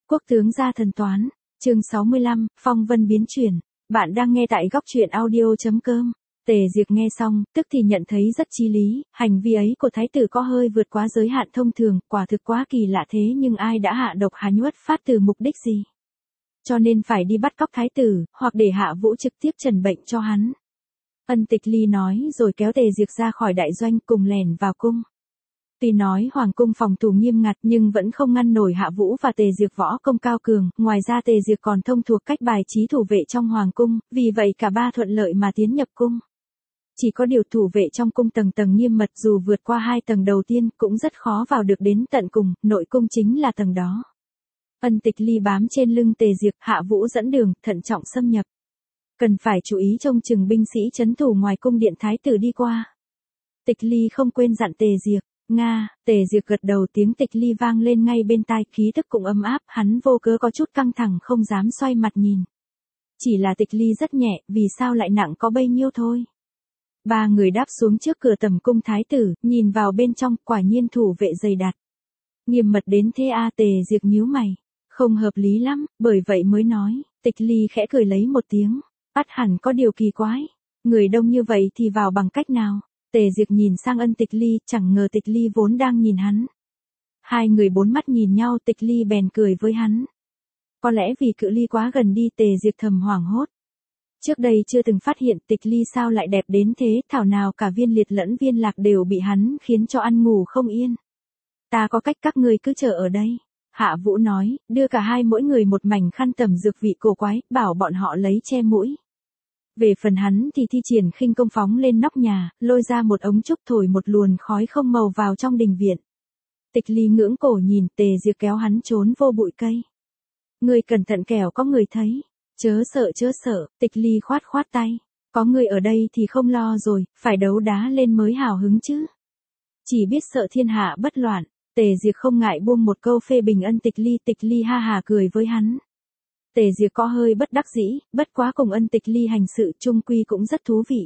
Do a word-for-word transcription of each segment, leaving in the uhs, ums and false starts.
Quốc tướng gia thần toán, chương sáu mươi lăm, phong vân biến chuyển. Bạn đang nghe tại góc truyện audio chấm com. Tề Diệp nghe xong, tức thì nhận thấy rất chí lý, hành vi ấy của thái tử có hơi vượt quá giới hạn thông thường, quả thực quá kỳ lạ thế nhưng ai đã hạ độc Hà Nhuất phát từ mục đích gì? Cho nên phải đi bắt cóc thái tử, hoặc để Hạ Vũ trực tiếp trần bệnh cho hắn. Ân Tịch Ly nói rồi kéo Tề Diệp ra khỏi đại doanh cùng lẻn vào cung. Tuy nói hoàng cung phòng thủ nghiêm ngặt nhưng vẫn không ngăn nổi Hạ Vũ và Tề Diệp võ công cao cường, ngoài ra Tề Diệp còn thông thuộc cách bài trí thủ vệ trong hoàng cung, vì vậy cả ba thuận lợi mà tiến nhập cung. Chỉ có điều thủ vệ trong cung tầng tầng nghiêm mật, dù vượt qua hai tầng đầu tiên cũng rất khó vào được đến tận cùng, nội cung chính là tầng đó. Ân Tịch Ly bám trên lưng Tề Diệp, Hạ Vũ dẫn đường, thận trọng xâm nhập. Cần phải chú ý trông chừng binh sĩ trấn thủ ngoài cung điện thái tử đi qua. Tịch Ly không quên dặn Tề Diệp. Nga, Tề Diệp gật đầu, tiếng Tịch Ly vang lên ngay bên tai, khí thức cũng ấm áp, hắn vô cớ có chút căng thẳng không dám xoay mặt nhìn. Chỉ là Tịch Ly rất nhẹ, vì sao lại nặng có bấy nhiêu thôi. Ba người đáp xuống trước cửa tầm cung thái tử, nhìn vào bên trong, quả nhiên thủ vệ dày đặc. Nghiêm mật đến thế a. Tề Diệp nhíu mày, không hợp lý lắm, bởi vậy mới nói. Tịch Ly khẽ cười lấy một tiếng, ắt hẳn có điều kỳ quái, người đông như vậy thì vào bằng cách nào? Tề Diệp nhìn sang Ân Tịch Ly, chẳng ngờ Tịch Ly vốn đang nhìn hắn. Hai người bốn mắt nhìn nhau, Tịch Ly bèn cười với hắn. Có lẽ vì cự ly quá gần đi, Tề Diệp thầm hoảng hốt. Trước đây chưa từng phát hiện Tịch Ly sao lại đẹp đến thế, thảo nào cả Viên Liệt lẫn Viên Lạc đều bị hắn khiến cho ăn ngủ không yên. Ta có cách, các ngươi cứ chờ ở đây. Hạ Vũ nói, đưa cả hai mỗi người một mảnh khăn tẩm dược vị cổ quái, bảo bọn họ lấy che mũi. Về phần hắn thì thi triển khinh công phóng lên nóc nhà, lôi ra một ống trúc thổi một luồn khói không màu vào trong đình viện. Tịch Ly ngưỡng cổ nhìn, Tề Diệp kéo hắn trốn vô bụi cây. Ngươi cẩn thận kẻo có người thấy. Chớ sợ chớ sợ, Tịch Ly khoát khoát tay. Có người ở đây thì không lo rồi, phải đấu đá lên mới hào hứng chứ. Chỉ biết sợ thiên hạ bất loạn. Tề Diệp không ngại buông một câu phê bình Ân Tịch Ly, Tịch Ly ha hà cười với hắn. Tề Diệp có hơi bất đắc dĩ, bất quá cùng Ân Tịch Ly hành sự chung quy cũng rất thú vị.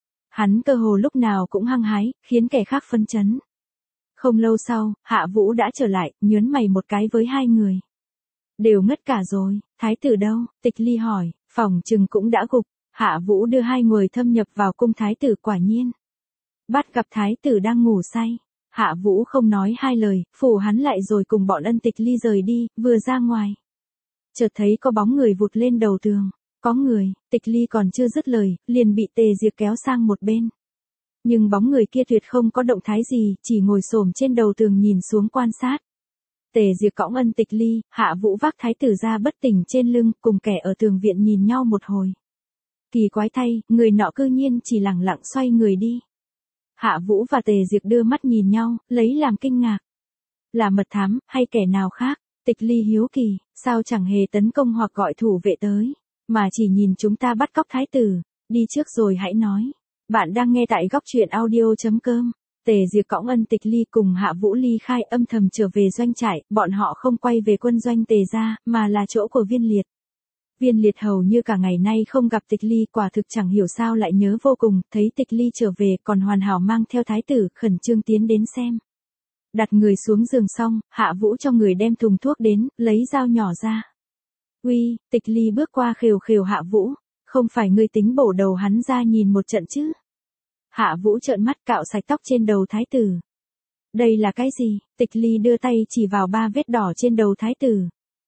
Hắn cơ hồ lúc nào cũng hăng hái, khiến kẻ khác phân chấn. Không lâu sau, Hạ Vũ đã trở lại, nhớn mày một cái với hai người. Đều ngất cả rồi, thái tử đâu? Tịch Ly hỏi, phòng chừng cũng đã gục. Hạ Vũ đưa hai người thâm nhập vào cung thái tử, quả nhiên. Bắt gặp thái tử đang ngủ say. Hạ Vũ không nói hai lời, phủ hắn lại rồi cùng bọn Ân Tịch Ly rời đi, vừa ra ngoài. Chợt thấy có bóng người vụt lên đầu tường. Có người, Tịch Ly còn chưa dứt lời, liền bị Tề Diệp kéo sang một bên. Nhưng bóng người kia tuyệt không có động thái gì, chỉ ngồi xổm trên đầu tường nhìn xuống quan sát. Tề Diệp cõng Ân Tịch Ly, Hạ Vũ vác thái tử ra bất tỉnh trên lưng, cùng kẻ ở tường viện nhìn nhau một hồi. Kỳ quái thay, người nọ cư nhiên chỉ lẳng lặng xoay người đi. Hạ Vũ và Tề Diệp đưa mắt nhìn nhau, lấy làm kinh ngạc. Là mật thám, hay kẻ nào khác? Tịch Ly hiếu kỳ, sao chẳng hề tấn công hoặc gọi thủ vệ tới, mà chỉ nhìn chúng ta bắt cóc thái tử. Đi trước rồi hãy nói. Bạn đang nghe tại góc truyện audio chấm com. Tề Diệp cõng Ân Tịch Ly cùng Hạ Vũ ly khai, âm thầm trở về doanh trại, bọn họ không quay về quân doanh Tề gia, mà là chỗ của Viên Liệt. Viên Liệt hầu như cả ngày nay không gặp Tịch Ly, quả thực chẳng hiểu sao lại nhớ vô cùng, thấy Tịch Ly trở về còn hoàn hảo mang theo thái tử, khẩn trương tiến đến xem. Đặt người xuống giường xong, Hạ Vũ cho người đem thùng thuốc đến, lấy dao nhỏ ra. Uy, Tịch Ly bước qua khều khều Hạ Vũ, không phải ngươi tính bổ đầu hắn ra nhìn một trận chứ? Hạ Vũ trợn mắt, cạo sạch tóc trên đầu thái tử. Đây là cái gì? Tịch Ly đưa tay chỉ vào ba vết đỏ trên đầu thái tử.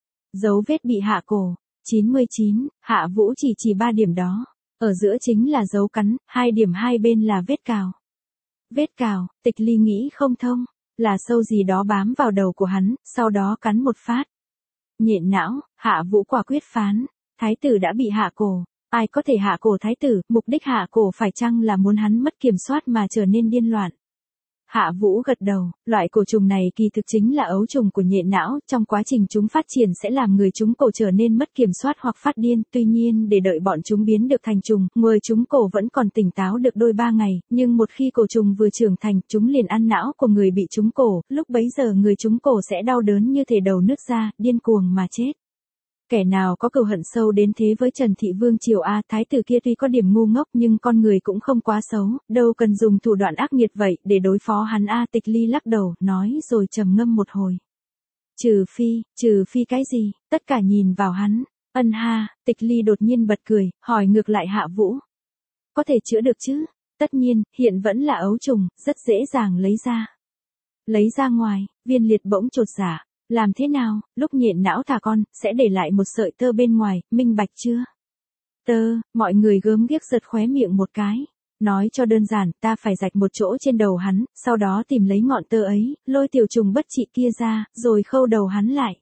Dấu vết bị hạ cổ. chín mươi chín, Hạ Vũ chỉ chỉ ba điểm đó. Ở giữa chính là dấu cắn, hai điểm hai bên là vết cào. Vết cào, Tịch Ly nghĩ không thông. Là sâu gì đó bám vào đầu của hắn, sau đó cắn một phát. Nhện não, Hạ Vũ quả quyết phán. Thái tử đã bị hạ cổ. Ai có thể hạ cổ thái tử, mục đích hạ cổ phải chăng là muốn hắn mất kiểm soát mà trở nên điên loạn? Hạ Vũ gật đầu, loại cổ trùng này kỳ thực chính là ấu trùng của nhện não, trong quá trình chúng phát triển sẽ làm người chúng cổ trở nên mất kiểm soát hoặc phát điên, tuy nhiên để đợi bọn chúng biến được thành trùng, người chúng cổ vẫn còn tỉnh táo được đôi ba ngày, nhưng một khi cổ trùng vừa trưởng thành, chúng liền ăn não của người bị chúng cổ, lúc bấy giờ người chúng cổ sẽ đau đớn như thể đầu nứt ra, điên cuồng mà chết. Kẻ nào có cừu hận sâu đến thế với Trần Thị Vương triều a? Thái tử kia tuy có điểm ngu ngốc nhưng con người cũng không quá xấu, đâu cần dùng thủ đoạn ác nghiệt vậy để đối phó hắn a. Tịch Ly lắc đầu, nói rồi trầm ngâm một hồi. Trừ phi, trừ phi cái gì, tất cả nhìn vào hắn. Ân ha, Tịch Ly đột nhiên bật cười, hỏi ngược lại Hạ Vũ. Có thể chữa được chứ? Tất nhiên, hiện vẫn là ấu trùng, rất dễ dàng lấy ra. Lấy ra ngoài, Viên Liệt bỗng chột dạ. Làm thế nào, lúc nhện não thả con, sẽ để lại một sợi tơ bên ngoài, minh bạch chưa? Tơ, mọi người gớm ghiếc giật khóe miệng một cái. Nói cho đơn giản, ta phải rạch một chỗ trên đầu hắn, sau đó tìm lấy ngọn tơ ấy, lôi tiểu trùng bất trị kia ra, rồi khâu đầu hắn lại.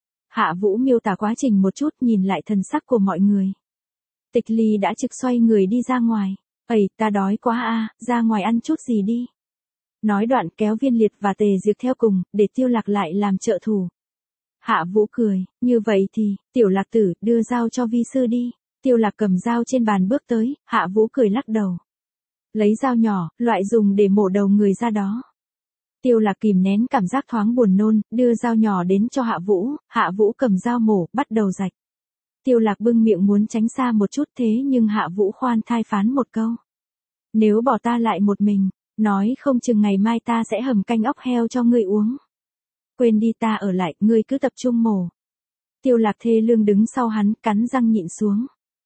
Hạ Vũ miêu tả quá trình một chút, nhìn lại thần sắc của mọi người. Tịch Ly đã trực xoay người đi ra ngoài. Ây, ta đói quá a, ra ngoài ăn chút gì đi. Nói đoạn kéo Viên Liệt và Tề Diệp theo cùng, để Tiêu Lạc lại làm trợ thủ. Hạ Vũ cười, như vậy thì, Tiểu Lạc tử, đưa dao cho vi sư đi. Tiêu Lạc cầm dao trên bàn bước tới, Hạ Vũ cười lắc đầu. Lấy dao nhỏ, loại dùng để mổ đầu người ra đó. Tiêu Lạc kìm nén cảm giác thoáng buồn nôn, đưa dao nhỏ đến cho Hạ Vũ, Hạ Vũ cầm dao mổ, bắt đầu rạch. Tiêu Lạc bưng miệng muốn tránh xa một chút thế nhưng Hạ Vũ khoan thai phán một câu. Nếu bỏ ta lại một mình, nói không chừng ngày mai ta sẽ hầm canh óc heo cho ngươi uống. Quên đi, ta ở lại, ngươi cứ tập trung mổ. Tiêu Lạc thê lương đứng sau hắn, cắn răng nhịn xuống.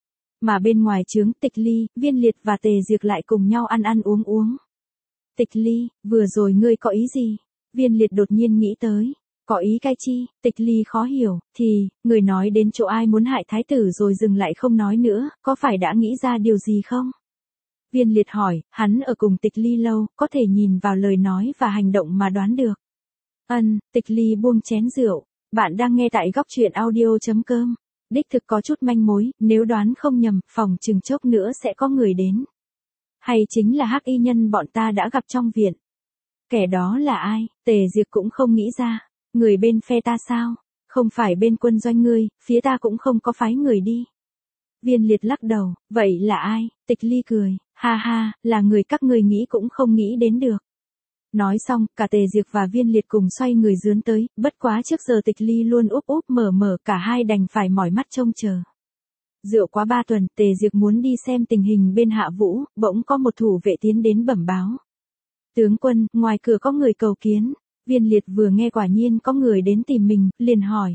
Mà bên ngoài trướng, Tịch Ly, Viên Liệt và Tề Diệp lại cùng nhau ăn ăn uống uống. Tịch Ly, vừa rồi ngươi có ý gì? Viên Liệt đột nhiên nghĩ tới. Có ý cái chi? Tịch Ly khó hiểu, thì, người nói đến chỗ ai muốn hại thái tử rồi dừng lại không nói nữa, có phải đã nghĩ ra điều gì không? Viên Liệt hỏi, hắn ở cùng Tịch Ly lâu, có thể nhìn vào lời nói và hành động mà đoán được. Ân, Tịch Ly buông chén rượu. Bạn đang nghe tại góc truyện audio chấm com. Đích thực có chút manh mối, nếu đoán không nhầm, phòng chừng chốc nữa sẽ có người đến. Hay chính là hắc y nhân bọn ta đã gặp trong viện. Kẻ đó là ai? Tề Diệp cũng không nghĩ ra. Người bên phe ta sao? Không phải bên quân doanh ngươi, phía ta cũng không có phái người đi. Viên Liệt lắc đầu, vậy là ai? Tịch Ly cười, ha ha, là người các ngươi nghĩ cũng không nghĩ đến được. Nói xong, cả Tề Diệp và Viên Liệt cùng xoay người dướn tới, bất quá trước giờ Tịch Ly luôn úp úp mở mở, cả hai đành phải mỏi mắt trông chờ. Rượu quá ba tuần, Tề Diệp muốn đi xem tình hình bên Hạ Vũ, bỗng có một thủ vệ tiến đến bẩm báo. Tướng quân, ngoài cửa có người cầu kiến. Viên Liệt vừa nghe quả nhiên có người đến tìm mình, liền hỏi.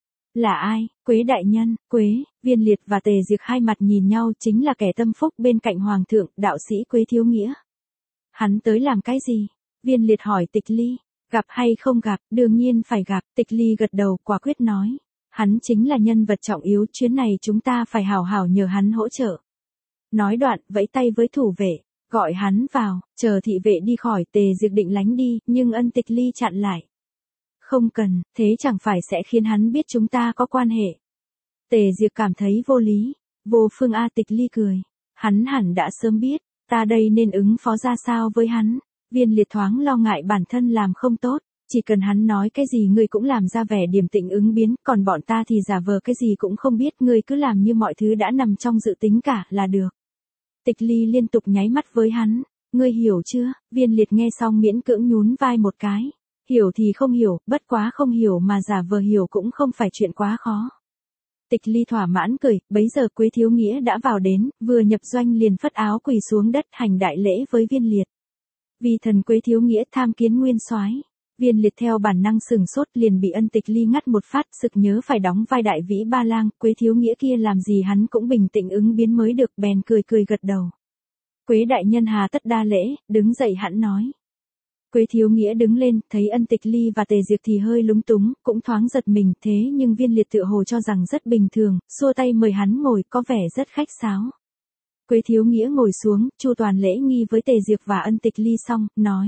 Là ai? Quế đại nhân. Quế. Viên Liệt và Tề Diệp hai mặt nhìn nhau, chính là kẻ tâm phúc bên cạnh hoàng thượng, đạo sĩ Quế Thiếu Nghĩa. Hắn tới làm cái gì? Viên Liệt hỏi Tịch Ly. Gặp hay không gặp, đương nhiên phải gặp. Tịch Ly gật đầu, quả quyết nói. Hắn chính là nhân vật trọng yếu, chuyến này chúng ta phải hào hào nhờ hắn hỗ trợ. Nói đoạn, vẫy tay với thủ vệ. Gọi hắn vào, chờ thị vệ đi khỏi. Tề Diệp định lánh đi, nhưng ân Tịch Ly chặn lại. Không cần, thế chẳng phải sẽ khiến hắn biết chúng ta có quan hệ. Tề Diệp cảm thấy vô lý. Vô phương a. Tịch Ly cười. Hắn hẳn đã sớm biết, ta đây nên ứng phó ra sao với hắn. Viên Liệt thoáng lo ngại bản thân làm không tốt. Chỉ cần hắn nói cái gì ngươi cũng làm ra vẻ điềm tĩnh ứng biến, còn bọn ta thì giả vờ cái gì cũng không biết, ngươi cứ làm như mọi thứ đã nằm trong dự tính cả là được. Tịch Ly liên tục nháy mắt với hắn, ngươi hiểu chưa? Viên Liệt nghe xong miễn cưỡng nhún vai một cái. Hiểu thì không hiểu, bất quá không hiểu mà giả vờ hiểu cũng không phải chuyện quá khó. Tịch Ly thỏa mãn cười, bấy giờ Quế Thiếu Nghĩa đã vào đến, vừa nhập doanh liền phất áo quỳ xuống đất hành đại lễ với Viên Liệt. Vì thần Quế Thiếu Nghĩa tham kiến nguyên soái. Viên Liệt theo bản năng sừng sốt liền bị ân Tịch Ly ngắt một phát, sực nhớ phải đóng vai đại vĩ ba lang, Quế Thiếu Nghĩa kia làm gì hắn cũng bình tĩnh ứng biến mới được, bèn cười cười gật đầu. Quế đại nhân hà tất đa lễ, đứng dậy hẳn nói. Quế Thiếu Nghĩa đứng lên, thấy ân Tịch Ly và Tề Diệp thì hơi lúng túng, cũng thoáng giật mình, thế nhưng Viên Liệt tựa hồ cho rằng rất bình thường, xua tay mời hắn ngồi, có vẻ rất khách sáo. Quế Thiếu Nghĩa ngồi xuống, chu toàn lễ nghi với Tề Diệp và ân Tịch Ly xong, nói.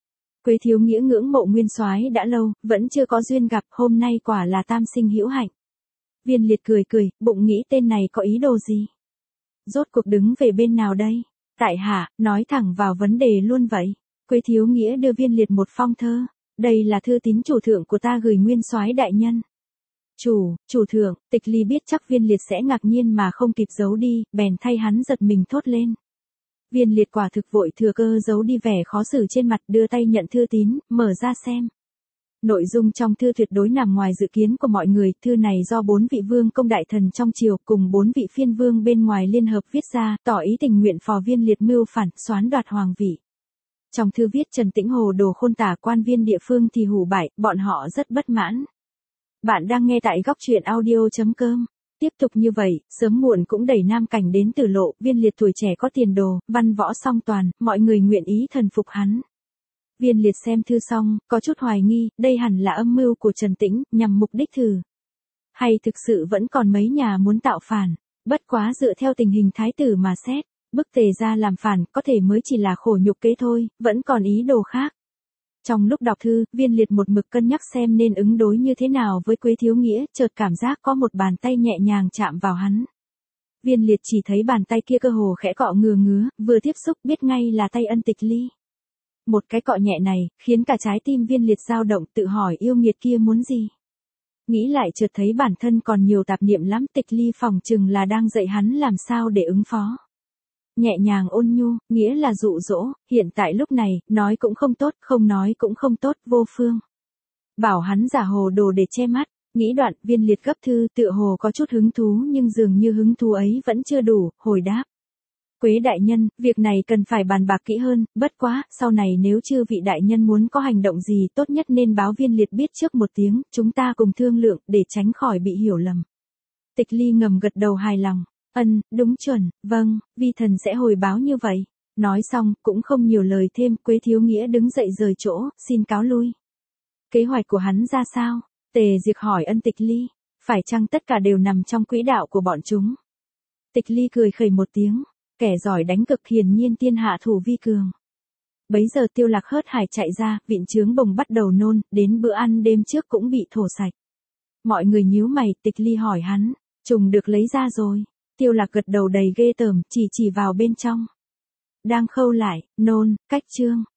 Quế Thiếu Nghĩa ngưỡng mộ nguyên soái đã lâu, vẫn chưa có duyên gặp, hôm nay quả là tam sinh hữu hạnh. Viên Liệt cười cười, bụng nghĩ tên này có ý đồ gì? Rốt cuộc đứng về bên nào đây? Tại hạ, nói thẳng vào vấn đề luôn vậy. Quế Thiếu Nghĩa đưa Viên Liệt một phong thơ. Đây là thư tín chủ thượng của ta gửi nguyên soái đại nhân. Chủ, chủ thượng. Tịch Ly biết chắc Viên Liệt sẽ ngạc nhiên mà không kịp giấu đi, bèn thay hắn giật mình thốt lên. Viên Liệt quả thực vội thừa cơ giấu đi vẻ khó xử trên mặt, đưa tay nhận thư tín, mở ra xem. Nội dung trong thư tuyệt đối nằm ngoài dự kiến của mọi người, thư này do bốn vị vương công đại thần trong triều cùng bốn vị phiên vương bên ngoài liên hợp viết ra, tỏ ý tình nguyện phò Viên Liệt mưu phản, soán đoạt hoàng vị. Trong thư viết Trần Tĩnh Hồ đồ khôn tả quan viên địa phương thì hủ bại, bọn họ rất bất mãn. Bạn đang nghe tại góc truyện audio.com. Tiếp tục như vậy, sớm muộn cũng đẩy Nam Cảnh đến tử lộ, Viên Liệt tuổi trẻ có tiền đồ, văn võ song toàn, mọi người nguyện ý thần phục hắn. Viên Liệt xem thư xong, có chút hoài nghi, đây hẳn là âm mưu của Trần Tĩnh, nhằm mục đích thử. Hay thực sự vẫn còn mấy nhà muốn tạo phản, bất quá dựa theo tình hình thái tử mà xét, bức Tề ra làm phản có thể mới chỉ là khổ nhục kế thôi, vẫn còn ý đồ khác. Trong lúc đọc thư, Viên Liệt một mực cân nhắc xem nên ứng đối như thế nào với Quế Thiếu Nghĩa, chợt cảm giác có một bàn tay nhẹ nhàng chạm vào hắn. Viên Liệt chỉ thấy bàn tay kia cơ hồ khẽ cọ ngừa ngứa, vừa tiếp xúc biết ngay là tay Ân Tịch Ly. Một cái cọ nhẹ này, khiến cả trái tim Viên Liệt dao động, tự hỏi yêu nghiệt kia muốn gì. Nghĩ lại chợt thấy bản thân còn nhiều tạp niệm lắm, Tịch Ly phỏng chừng là đang dạy hắn làm sao để ứng phó. Nhẹ nhàng ôn nhu, nghĩa là dụ dỗ, hiện tại lúc này, nói cũng không tốt, không nói cũng không tốt, vô phương. Bảo hắn giả hồ đồ để che mắt, nghĩ đoạn, Viên Liệt gấp thư, tựa hồ có chút hứng thú nhưng dường như hứng thú ấy vẫn chưa đủ, hồi đáp. Quế đại nhân, việc này cần phải bàn bạc kỹ hơn, bất quá, sau này nếu chư vị đại nhân muốn có hành động gì tốt nhất nên báo Viên Liệt biết trước một tiếng, chúng ta cùng thương lượng, để tránh khỏi bị hiểu lầm. Tịch Ly ngầm gật đầu hài lòng. Ân, đúng chuẩn, vâng, vi thần sẽ hồi báo như vậy. Nói xong, cũng không nhiều lời thêm, Quế Thiếu Nghĩa đứng dậy rời chỗ, xin cáo lui. Kế hoạch của hắn ra sao? Tề Diệc hỏi Ân Tịch Ly. Phải chăng tất cả đều nằm trong quỹ đạo của bọn chúng? Tịch Ly cười khẩy một tiếng. Kẻ giỏi đánh cực hiển nhiên tiên hạ thủ vi cường. Bấy giờ Tiêu Lạc hớt hải chạy ra, vịn trướng bồng bắt đầu nôn, đến bữa ăn đêm trước cũng bị thổ sạch. Mọi người nhíu mày, Tịch Ly hỏi hắn, trùng được lấy ra rồi. Tiêu Lạc gật đầu đầy ghê tởm, chỉ chỉ vào bên trong. Đang khâu lại, nôn, cách chương.